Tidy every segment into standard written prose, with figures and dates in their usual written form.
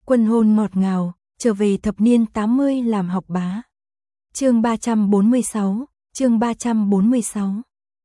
Quân hôn ngọt ngào, trở về thập niên 80 làm học bá. Chương 346, chương 346.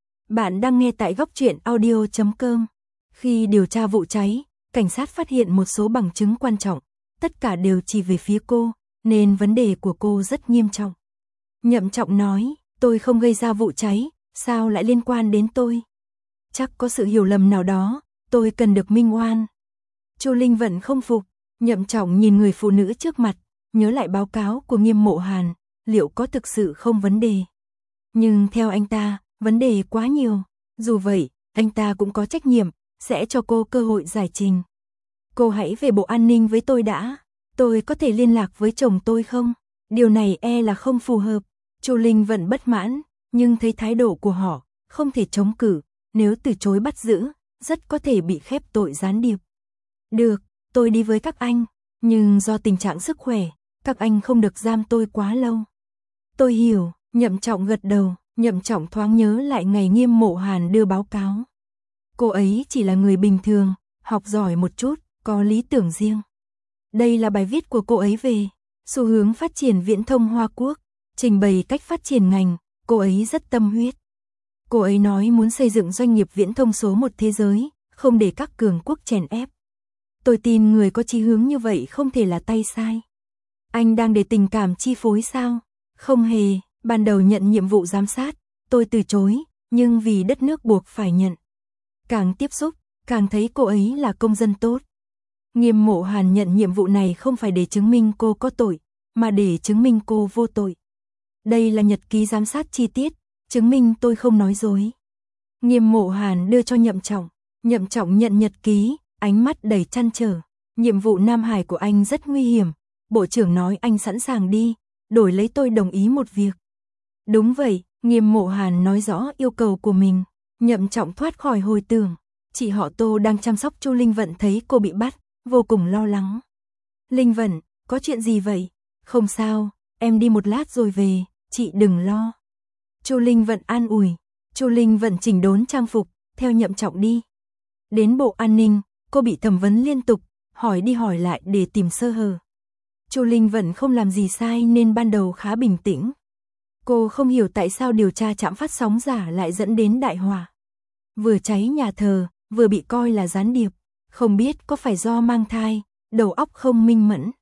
Bạn đang nghe tại góc truyện audio.com. Khi điều tra vụ cháy, cảnh sát phát hiện một số bằng chứng quan trọng, tất cả đều chỉ về phía cô, nên vấn đề của cô rất nghiêm trọng. Nhậm Trọng nói, tôi không gây ra vụ cháy, sao lại liên quan đến tôi? Chắc có sự hiểu lầm nào đó, tôi cần được minh oan. Chu Linh Vận không phục, Nhậm Trọng nhìn người phụ nữ trước mặt, nhớ lại báo cáo của Nghiêm Mộ Hàn, liệu có thực sự không vấn đề. Nhưng theo anh ta, vấn đề quá nhiều, dù vậy, anh ta cũng có trách nhiệm, sẽ cho cô cơ hội giải trình. Cô hãy về Bộ An ninh với tôi đã, tôi có thể liên lạc với chồng tôi không? Điều này e là không phù hợp. Chu Linh Vận bất mãn, nhưng thấy thái độ của họ, không thể chống cự, nếu từ chối bắt giữ, rất có thể bị khép tội gián điệp. Được, tôi đi với các anh, nhưng do tình trạng sức khỏe, các anh không được giam tôi quá lâu. Tôi hiểu, Nhậm Trọng gật đầu, Nhậm Trọng thoáng nhớ lại ngày Nghiêm Mộ Hàn đưa báo cáo. Cô ấy chỉ là người bình thường, học giỏi một chút, có lý tưởng riêng. Đây là bài viết của cô ấy về xu hướng phát triển viễn thông Hoa Quốc, trình bày cách phát triển ngành, cô ấy rất tâm huyết. Cô ấy nói muốn xây dựng doanh nghiệp viễn thông số một thế giới, không để các cường quốc chèn ép. Tôi tin người có chí hướng như vậy không thể là tay sai. Anh đang để tình cảm chi phối sao? Không hề, ban đầu nhận nhiệm vụ giám sát, tôi từ chối, nhưng vì đất nước buộc phải nhận. Càng tiếp xúc, càng thấy cô ấy là công dân tốt. Nghiêm Mộ Hàn nhận nhiệm vụ này không phải để chứng minh cô có tội, mà để chứng minh cô vô tội. Đây là nhật ký giám sát chi tiết, chứng minh tôi không nói dối. Nghiêm Mộ Hàn đưa cho Nhậm Trọng nhận nhật ký, ánh mắt đầy trăn trở. Nhiệm vụ Nam Hải của anh rất nguy hiểm, Bộ trưởng nói anh sẵn sàng đi, đổi lấy tôi đồng ý một việc. Đúng vậy, Nghiêm Mộ Hàn nói rõ yêu cầu của mình. Nhậm Trọng thoát khỏi hồi tưởng, chị họ Tô đang chăm sóc Chu Linh Vận thấy cô bị bắt, vô cùng lo lắng. Linh Vận, có chuyện gì vậy? Không sao, em đi một lát rồi về, chị đừng lo. Chu Linh Vận an ủi. Chu Linh Vận chỉnh đốn trang phục, theo Nhậm Trọng đi. Đến Bộ An ninh, cô bị thẩm vấn liên tục, hỏi đi hỏi lại để tìm sơ hở. Chu Linh Vận không làm gì sai nên ban đầu khá bình tĩnh. Cô không hiểu tại sao điều tra trạm phát sóng giả lại dẫn đến đại hỏa. Vừa cháy nhà thờ, vừa bị coi là gián điệp, không biết có phải do mang thai, đầu óc không minh mẫn.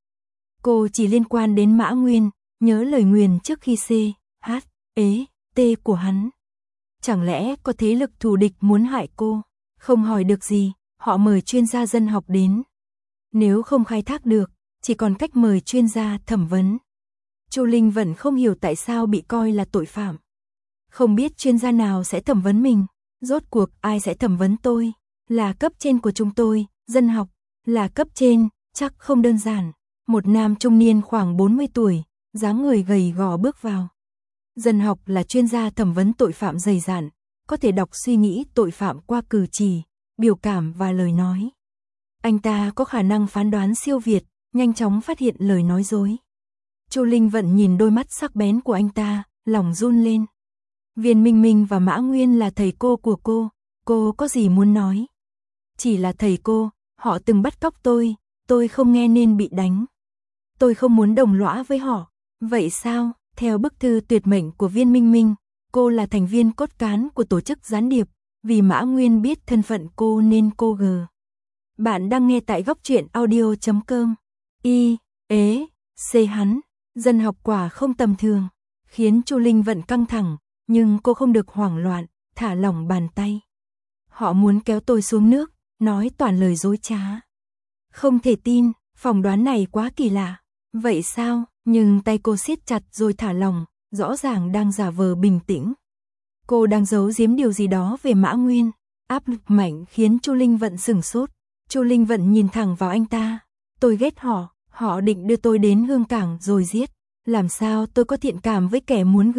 Cô chỉ liên quan đến Mã Nguyên, nhớ lời nguyền trước khi T của hắn. Chẳng lẽ có thế lực thù địch muốn hại cô? Không hỏi được gì, họ mời chuyên gia dân học đến. Nếu không khai thác được, chỉ còn cách mời chuyên gia thẩm vấn. Chu Linh vẫn không hiểu tại sao bị coi là tội phạm. Không biết chuyên gia nào sẽ thẩm vấn mình, rốt cuộc ai sẽ thẩm vấn tôi? Là cấp trên của chúng tôi, dân học, là cấp trên, chắc không đơn giản. Một nam trung niên khoảng 40 tuổi, dáng người gầy gò bước vào. Dân học là chuyên gia thẩm vấn tội phạm dày dạn, có thể đọc suy nghĩ tội phạm qua cử chỉ, biểu cảm và lời nói. Anh ta có khả năng phán đoán siêu việt, nhanh chóng phát hiện lời nói dối. Chu Linh Vận nhìn đôi mắt sắc bén của anh ta, lòng run lên. Viên Minh Minh và Mã Nguyên là thầy cô của cô có gì muốn nói? Chỉ là thầy cô, họ từng bắt cóc tôi không nghe nên bị đánh. Tôi không muốn đồng lõa với họ. Vậy sao? Theo bức thư tuyệt mệnh của Viên Minh Minh, cô là thành viên cốt cán của tổ chức gián điệp, vì Mã Nguyên biết thân phận cô nên cô gờ. Bạn đang nghe tại góc truyện audio.com. Hắn, dân học quả không tầm thường, khiến Chu Linh Vận căng thẳng, nhưng cô không được hoảng loạn, thả lỏng bàn tay. Họ muốn kéo tôi xuống nước, nói toàn lời dối trá. Không thể tin, phỏng đoán này quá kỳ lạ. Vậy sao? Nhưng tay cô siết chặt rồi thả lỏng, rõ ràng đang giả vờ bình tĩnh. Cô đang giấu giếm điều gì đó về Mã Nguyên. Áp lực mạnh khiến Chu Linh Vận sửng sốt. Chu Linh Vận nhìn thẳng vào anh ta. Tôi ghét họ định đưa tôi đến Hương Cảng rồi giết. Làm sao tôi có thiện cảm với kẻ muốn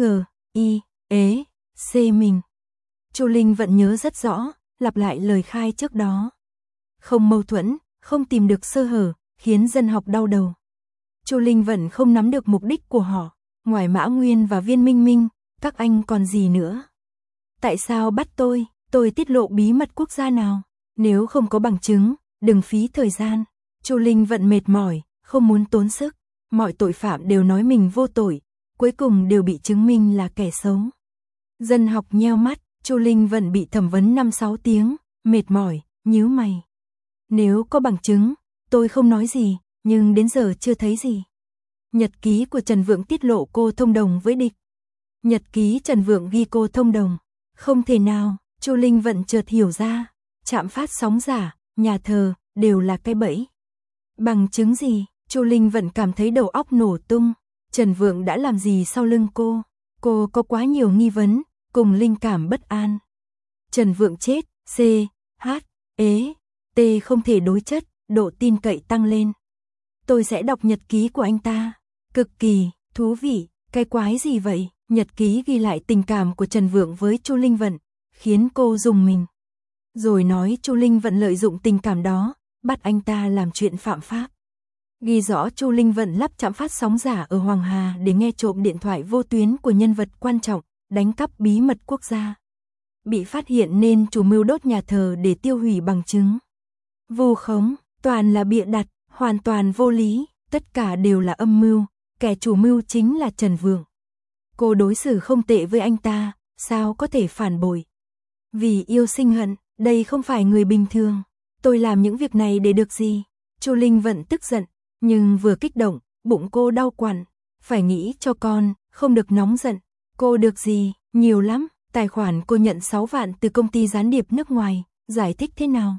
mình. Chu Linh Vận nhớ rất rõ, lặp lại lời khai trước đó. Không mâu thuẫn, không tìm được sơ hở, khiến dân học đau đầu. Chu Linh Vận không nắm được mục đích của họ, ngoài Mã Nguyên và Viên Minh Minh, các anh còn gì nữa? Tại sao bắt tôi tiết lộ bí mật quốc gia nào? Nếu không có bằng chứng, đừng phí thời gian. Chu Linh Vận mệt mỏi, không muốn tốn sức. Mọi tội phạm đều nói mình vô tội, cuối cùng đều bị chứng minh là kẻ xấu. Dân học nheo mắt, Chu Linh Vận bị thẩm vấn 5-6 tiếng, mệt mỏi, nhíu mày. Nếu có bằng chứng, tôi không nói gì, nhưng đến giờ chưa thấy gì. Nhật ký của Trần Vượng tiết lộ cô thông đồng với địch. Nhật ký Trần Vượng ghi cô thông đồng. Không thể nào, Chu Linh Vận chợt hiểu ra. Trạm phát sóng giả, nhà thờ, đều là cái bẫy. Bằng chứng gì? Chu Linh Vận cảm thấy đầu óc nổ tung. Trần Vượng đã làm gì sau lưng cô? Cô có quá nhiều nghi vấn, cùng linh cảm bất an. Trần Vượng chết, C, H, ế, T không thể đối chất, độ tin cậy tăng lên. Tôi sẽ đọc nhật ký của anh ta. Cực kỳ, thú vị, cái quái gì vậy? Nhật ký ghi lại tình cảm của Trần Vượng với Chu Linh Vận, khiến cô rùng mình. Rồi nói Chu Linh Vận lợi dụng tình cảm đó, bắt anh ta làm chuyện phạm pháp. Ghi rõ Chu Linh Vận lắp trạm phát sóng giả ở Hoàng Hà để nghe trộm điện thoại vô tuyến của nhân vật quan trọng, đánh cắp bí mật quốc gia. Bị phát hiện nên chủ mưu đốt nhà thờ để tiêu hủy bằng chứng. Vu khống, toàn là bịa đặt, hoàn toàn vô lý, tất cả đều là âm mưu, kẻ chủ mưu chính là Trần Vượng. Cô đối xử không tệ với anh ta, sao có thể phản bội? Vì yêu sinh hận, đây không phải người bình thường. Tôi làm những việc này để được gì? Chu Linh Vận tức giận, nhưng vừa kích động, bụng cô đau quặn. Phải nghĩ cho con, không được nóng giận. Cô được gì? Nhiều lắm. Tài khoản cô nhận 6 vạn từ công ty gián điệp nước ngoài, giải thích thế nào?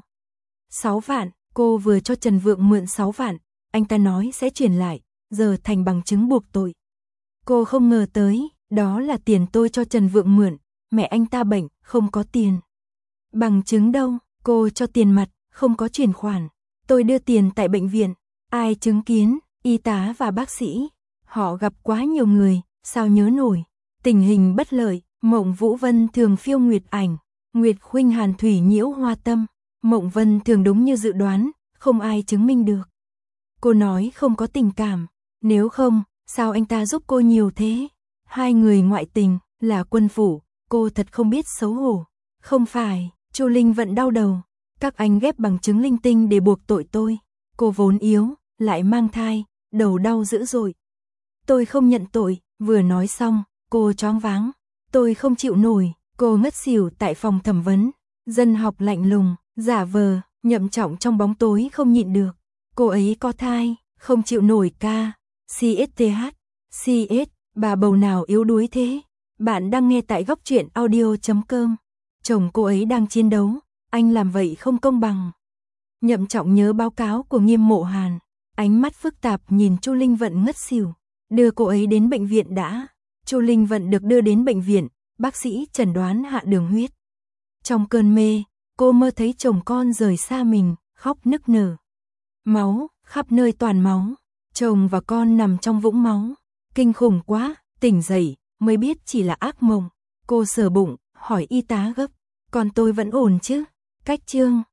6 vạn, cô vừa cho Trần Vượng mượn 6 vạn, anh ta nói sẽ chuyển lại, giờ thành bằng chứng buộc tội. Cô không ngờ tới, đó là tiền tôi cho Trần Vượng mượn, mẹ anh ta bệnh, không có tiền. Bằng chứng đâu, cô cho tiền mặt, không có chuyển khoản. Tôi đưa tiền tại bệnh viện, ai chứng kiến, y tá và bác sĩ. Họ gặp quá nhiều người, sao nhớ nổi. Tình hình bất lợi, Mộng Vũ Vân thường phiêu nguyệt ảnh, Nguyệt Khuynh Hàn Thủy nhiễu hoa tâm. Mộng Vân thường đúng như dự đoán, không ai chứng minh được. Cô nói không có tình cảm, nếu không, sao anh ta giúp cô nhiều thế? 2 người ngoại tình, là quân phủ, cô thật không biết xấu hổ. Không phải, Chu Linh Vận đau đầu, các anh ghép bằng chứng linh tinh để buộc tội tôi. Cô vốn yếu, lại mang thai, đầu đau dữ dội. Tôi không nhận tội, vừa nói xong, cô choáng váng. Tôi không chịu nổi, cô ngất xỉu tại phòng thẩm vấn. Dân học lạnh lùng, giả vờ, Nhậm Trọng trong bóng tối không nhịn được. Cô ấy có thai, không chịu nổi ca. CSTH, CS, bà bầu nào yếu đuối thế? Bạn đang nghe tại góc truyện audio.com. Chồng cô ấy đang chiến đấu, anh làm vậy không công bằng. Nhậm Trọng nhớ báo cáo của Nghiêm Mộ Hàn, ánh mắt phức tạp nhìn Chu Linh Vận ngất xỉu. Đưa cô ấy đến bệnh viện đã. Chu Linh Vận được đưa đến bệnh viện, bác sĩ chẩn đoán hạ đường huyết. Trong cơn mê, cô mơ thấy chồng con rời xa mình, khóc nức nở. Máu, khắp nơi toàn máu. Chồng và con nằm trong vũng máu. Kinh khủng quá, tỉnh dậy, mới biết chỉ là ác mộng. Cô sờ bụng, hỏi y tá gấp. Còn tôi vẫn ổn chứ? Cách chương